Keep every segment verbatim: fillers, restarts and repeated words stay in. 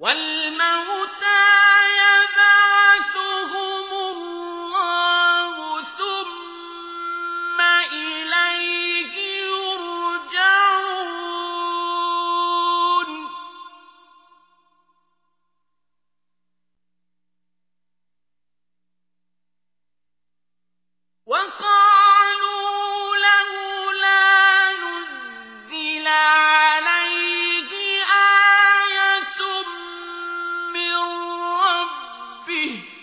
وَالْمَوْتَى يَبْعَثُهُمُ اللَّهُ ثُمَّ إِلَيْهِ يُرْجَعُونَ وَقَالُوا لَوْلَا نُزِّلَ عَلَيْهِ آيَةٌ مِّن رَّبِّهِ ۖ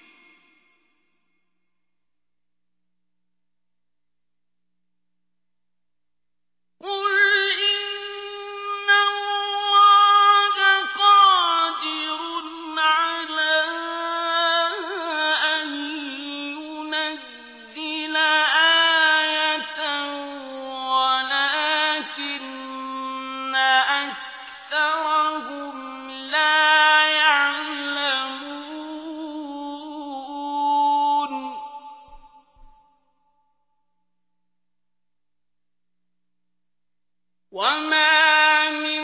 قُلْ إِنَّ اللَّهَ قَادِرٌ عَلَىٰ أَن يُنَزِّلَ آيَةً وَلَٰكِنَّ أَكْثَرَهُمْ لَا يَعْلَمُونَ وَمَا مِن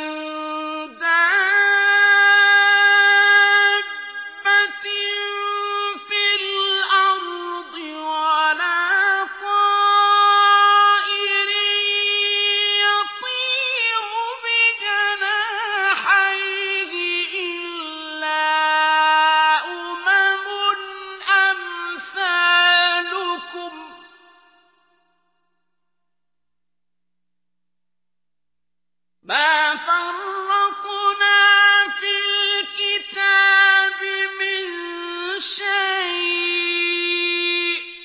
دَابَّةٍ فِي الْأَرْضِ وَلَا طَائِرٍ يَطِيرُ بِجَنَاحَيْهِ إِلَّا أُمَمٌ أَمْثَالُكُم ۚ مَا فَرَّطْنَا فِي الْكِتَابِ مِن شَيْءٍ ۚ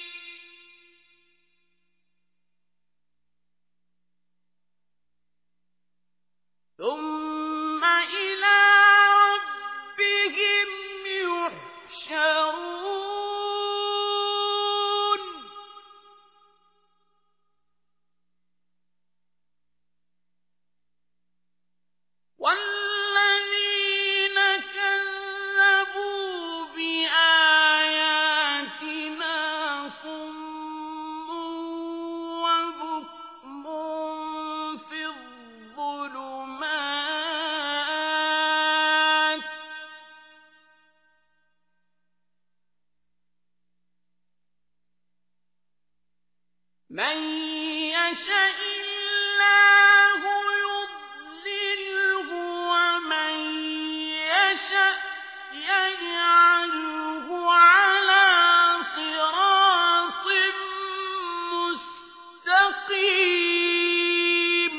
ثُمَّ إِلَىٰ رَبِّهِمْ يُحْشَرُونَ وَالَّذِينَ كَذَّبُوا بِآيَاتِنَا صُمٌّ وَبُكْمٌ فِي الظُّلُمَاتِ ۗ مَن يَشَإِ اللَّهُ يُضْلِلْهُ وَمَن يَشَأْ يَجْعَلْهُ عَلَىٰ صِرَاطٍ مُّسْتَقِيمٍ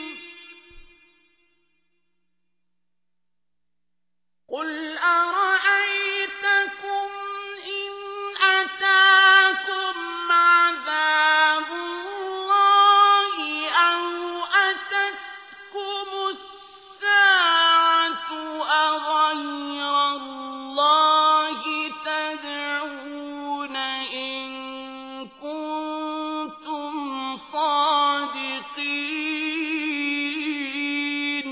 قُلْ أَرَأَيْتَكُمْ إِنْ أَتَاكُمْ عَذَابُ اللَّهِ أَوْ أَتَتْكُمُ السَّاعَةُ أَغَيْرَ اللَّهِ تَدْعُونَ إِن كُنتُمْ صَادِقِينَ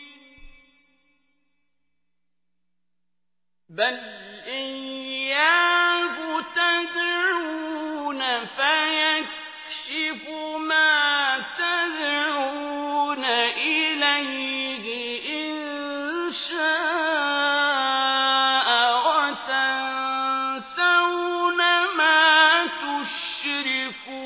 بَلْ إِيَّاهُ تَدْعُونَ فَيَكْشِفُ مَا تَدْعُونَ إِلَيْهِ إِن شَاءَ وَتَنسَوْنَ مَا تُشْرِكُونَ